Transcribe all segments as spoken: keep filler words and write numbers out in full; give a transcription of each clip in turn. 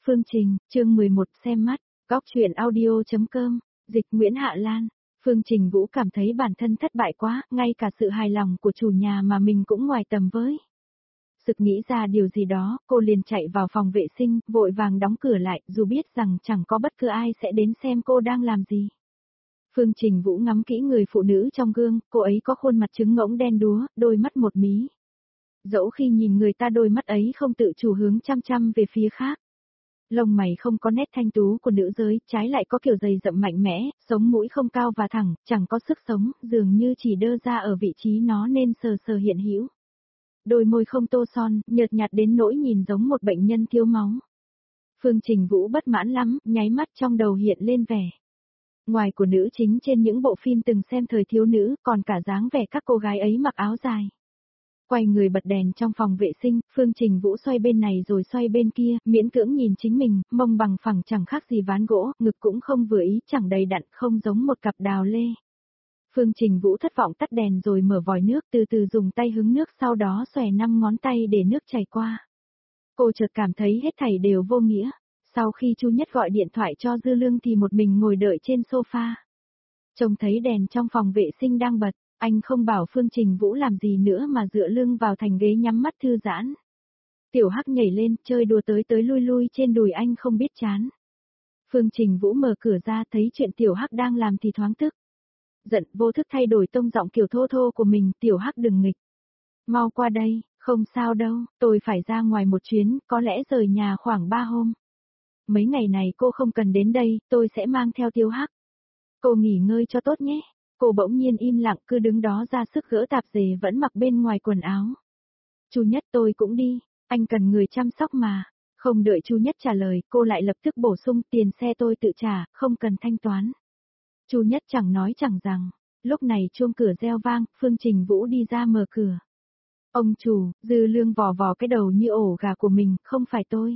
Phương Trình, chương mười một xem mắt, góc truyện audio.com, dịch Nguyễn Hạ Lan. Phương Trình Vũ cảm thấy bản thân thất bại quá, ngay cả sự hài lòng của chủ nhà mà mình cũng ngoài tầm với. Sực nghĩ ra điều gì đó, cô liền chạy vào phòng vệ sinh, vội vàng đóng cửa lại, dù biết rằng chẳng có bất cứ ai sẽ đến xem cô đang làm gì. Phương Trình Vũ ngắm kỹ người phụ nữ trong gương, cô ấy có khuôn mặt trứng ngỗng đen đúa, đôi mắt một mí. Dẫu khi nhìn người ta đôi mắt ấy không tự chủ hướng chăm chăm về phía khác. Lông mày không có nét thanh tú của nữ giới, trái lại có kiểu dày rậm mạnh mẽ, sống mũi không cao và thẳng, chẳng có sức sống, dường như chỉ đơ ra ở vị trí nó nên sờ sờ hiện hữu. Đôi môi không tô son, nhợt nhạt đến nỗi nhìn giống một bệnh nhân thiếu máu. Phương Trình Vũ bất mãn lắm, nháy mắt trong đầu hiện lên vẻ ngoài của nữ chính trên những bộ phim từng xem thời thiếu nữ, còn cả dáng vẻ các cô gái ấy mặc áo dài. Quay người bật đèn trong phòng vệ sinh, Phương Trình Vũ xoay bên này rồi xoay bên kia, miễn cưỡng nhìn chính mình, mông bằng phẳng chẳng khác gì ván gỗ, ngực cũng không vừa ý, chẳng đầy đặn, không giống một cặp đào lê. Phương Trình Vũ thất vọng tắt đèn rồi mở vòi nước, từ từ dùng tay hứng nước, sau đó xòe năm ngón tay để nước chảy qua. Cô chợt cảm thấy hết thảy đều vô nghĩa. Sau khi Chu Nhất gọi điện thoại cho Dư Lương thì một mình ngồi đợi trên sofa. Trông thấy đèn trong phòng vệ sinh đang bật, anh không bảo Phương Trình Vũ làm gì nữa mà dựa lưng vào thành ghế nhắm mắt thư giãn. Tiểu Hắc nhảy lên, chơi đùa tới tới lui lui trên đùi anh không biết chán. Phương Trình Vũ mở cửa ra thấy chuyện Tiểu Hắc đang làm thì thoáng tức. Giận vô thức thay đổi tông giọng kiểu thô thô của mình, Tiểu Hắc đừng nghịch. Mau qua đây, không sao đâu, tôi phải ra ngoài một chuyến, có lẽ rời nhà khoảng ba hôm. Mấy ngày này cô không cần đến đây, tôi sẽ mang theo Tiểu Hắc. Cô nghỉ ngơi cho tốt nhé. Cô bỗng nhiên im lặng cứ đứng đó ra sức gỡ tạp dề vẫn mặc bên ngoài quần áo. Chu Nhất tôi cũng đi, anh cần người chăm sóc mà. Không đợi Chu Nhất trả lời, cô lại lập tức bổ sung tiền xe tôi tự trả, không cần thanh toán. Chu Nhất chẳng nói chẳng rằng, lúc này chuông cửa reo vang, Phương Trình Vũ đi ra mở cửa. Ông chủ, Dư Lương vò vò cái đầu như ổ gà của mình, không phải tôi.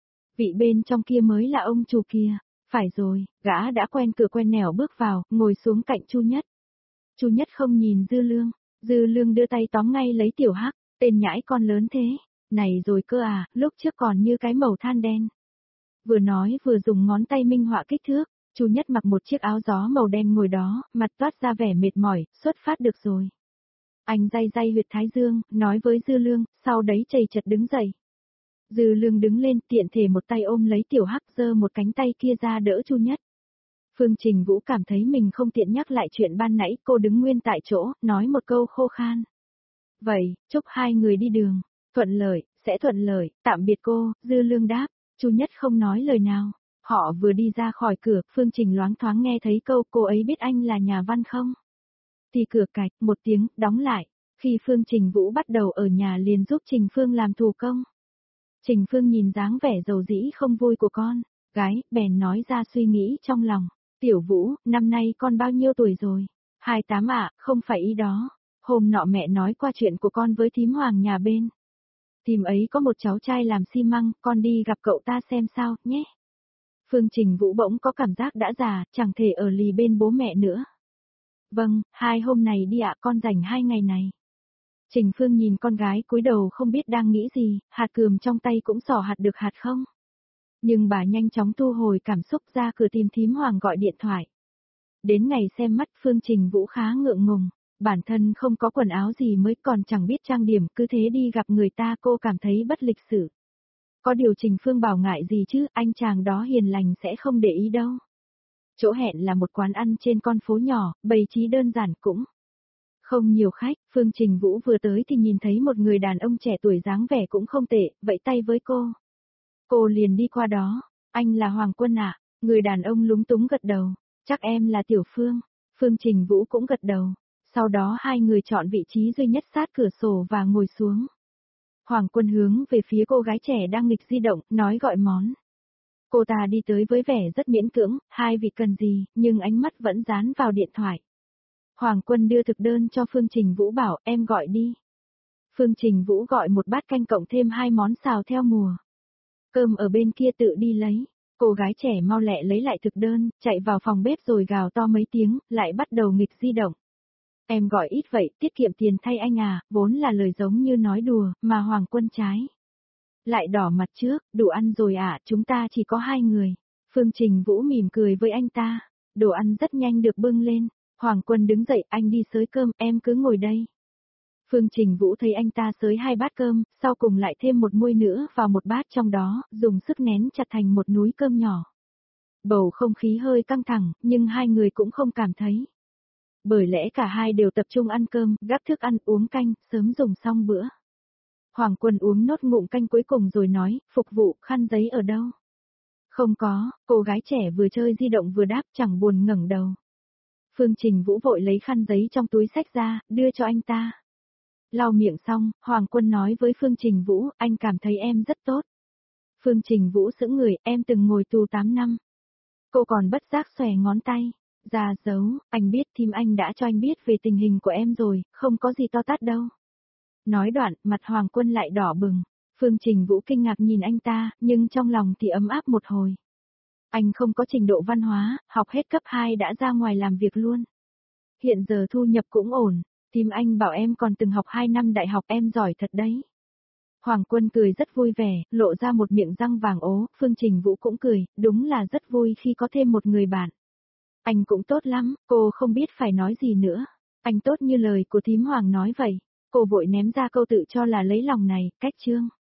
Vị bên trong kia mới là ông chủ kia. Phải rồi, gã đã quen cửa quen nẻo bước vào, ngồi xuống cạnh Chu Nhất. Chu Nhất không nhìn Dư Lương, Dư Lương đưa tay tóm ngay lấy Tiểu Hắc, tên nhãi con lớn thế, này rồi cơ à, lúc trước còn như cái màu than đen. Vừa nói vừa dùng ngón tay minh họa kích thước, Chu Nhất mặc một chiếc áo gió màu đen ngồi đó, mặt toát ra vẻ mệt mỏi, xuất phát được rồi. Anh day day huyệt thái dương, nói với Dư Lương, sau đấy chầy chật đứng dậy. Dư Lương đứng lên, tiện thể một tay ôm lấy Tiểu Hắc, giơ một cánh tay kia ra đỡ Chu Nhất. Phương Trình Vũ cảm thấy mình không tiện nhắc lại chuyện ban nãy, cô đứng nguyên tại chỗ, nói một câu khô khan. Vậy, chúc hai người đi đường, thuận lợi, sẽ thuận lợi, tạm biệt cô, Dư Lương đáp, Chu Nhất không nói lời nào. Họ vừa đi ra khỏi cửa, Phương Trình loáng thoáng nghe thấy câu cô ấy biết anh là nhà văn không? Thì cửa cạch, một tiếng, đóng lại. Khi Phương Trình Vũ bắt đầu ở nhà liền giúp Trình Phương làm thủ công. Trình Phương nhìn dáng vẻ dầu dĩ không vui của con, gái, bèn nói ra suy nghĩ trong lòng. Tiểu Vũ, năm nay con bao nhiêu tuổi rồi? hai mươi tám ạ, không phải ý đó. Hôm nọ mẹ nói qua chuyện của con với thím Hoàng nhà bên. Thím ấy có một cháu trai làm xi măng, con đi gặp cậu ta xem sao, nhé. Phương Trình Vũ bỗng có cảm giác đã già, chẳng thể ở lì bên bố mẹ nữa. Vâng, hai hôm này đi ạ, con rảnh hai ngày này. Trình Phương nhìn con gái cúi đầu không biết đang nghĩ gì, hạt cườm trong tay cũng xỏ hạt được hạt không. Nhưng bà nhanh chóng thu hồi cảm xúc ra cửa tìm thím Hoàng gọi điện thoại. Đến ngày xem mắt Phương Trình Vũ khá ngượng ngùng, bản thân không có quần áo gì mới còn chẳng biết trang điểm, cứ thế đi gặp người ta cô cảm thấy bất lịch sự. Có điều Trình Phương bảo ngại gì chứ, anh chàng đó hiền lành sẽ không để ý đâu. Chỗ hẹn là một quán ăn trên con phố nhỏ, bày trí đơn giản cũng không nhiều khách. Phương Trình Vũ vừa tới thì nhìn thấy một người đàn ông trẻ tuổi dáng vẻ cũng không tệ, vẫy tay với cô. Cô liền đi qua đó, anh là Hoàng Quân ạ, người đàn ông lúng túng gật đầu, chắc em là Tiểu Phương. Phương Trình Vũ cũng gật đầu, sau đó hai người chọn vị trí duy nhất sát cửa sổ và ngồi xuống. Hoàng Quân hướng về phía cô gái trẻ đang nghịch di động, nói gọi món. Cô ta đi tới với vẻ rất miễn cưỡng, hai vị cần gì, nhưng ánh mắt vẫn dán vào điện thoại. Hoàng Quân đưa thực đơn cho Phương Trình Vũ bảo em gọi đi. Phương Trình Vũ gọi một bát canh cộng thêm hai món xào theo mùa. Cơm ở bên kia tự đi lấy. Cô gái trẻ mau lẹ lấy lại thực đơn, chạy vào phòng bếp rồi gào to mấy tiếng, lại bắt đầu nghịch di động. Em gọi ít vậy, tiết kiệm tiền thay anh à, vốn là lời giống như nói đùa, mà Hoàng Quân trái. Lại đỏ mặt trước, đủ ăn rồi ạ, chúng ta chỉ có hai người. Phương Trình Vũ mỉm cười với anh ta, đồ ăn rất nhanh được bưng lên. Hoàng Quân đứng dậy, anh đi xới cơm, em cứ ngồi đây. Phương Trình Vũ thấy anh ta xới hai bát cơm, sau cùng lại thêm một muôi nữa vào một bát trong đó, dùng sức nén chặt thành một núi cơm nhỏ. Bầu không khí hơi căng thẳng, nhưng hai người cũng không cảm thấy. Bởi lẽ cả hai đều tập trung ăn cơm, gắp thức ăn, uống canh, sớm dùng xong bữa. Hoàng Quân uống nốt ngụm canh cuối cùng rồi nói, phục vụ, khăn giấy ở đâu? Không có, cô gái trẻ vừa chơi di động vừa đáp chẳng buồn ngẩng đầu. Phương Trình Vũ vội lấy khăn giấy trong túi xách ra, đưa cho anh ta. Lau miệng xong, Hoàng Quân nói với Phương Trình Vũ, anh cảm thấy em rất tốt. Phương Trình Vũ sững người, em từng ngồi tù tám năm. Cô còn bất giác xòe ngón tay. Ra dấu, anh biết thím anh đã cho anh biết về tình hình của em rồi, không có gì to tát đâu. Nói đoạn, mặt Hoàng Quân lại đỏ bừng. Phương Trình Vũ kinh ngạc nhìn anh ta, nhưng trong lòng thì ấm áp một hồi. Anh không có trình độ văn hóa, học hết cấp hai đã ra ngoài làm việc luôn. Hiện giờ thu nhập cũng ổn, thím anh bảo em còn từng học hai năm đại học, em giỏi thật đấy. Hoàng Quân cười rất vui vẻ, lộ ra một miệng răng vàng ố, Phương Trình Vũ cũng cười, đúng là rất vui khi có thêm một người bạn. Anh cũng tốt lắm, cô không biết phải nói gì nữa. Anh tốt như lời của thím Hoàng nói vậy. Cô vội ném ra câu tự cho là lấy lòng này, cách chương.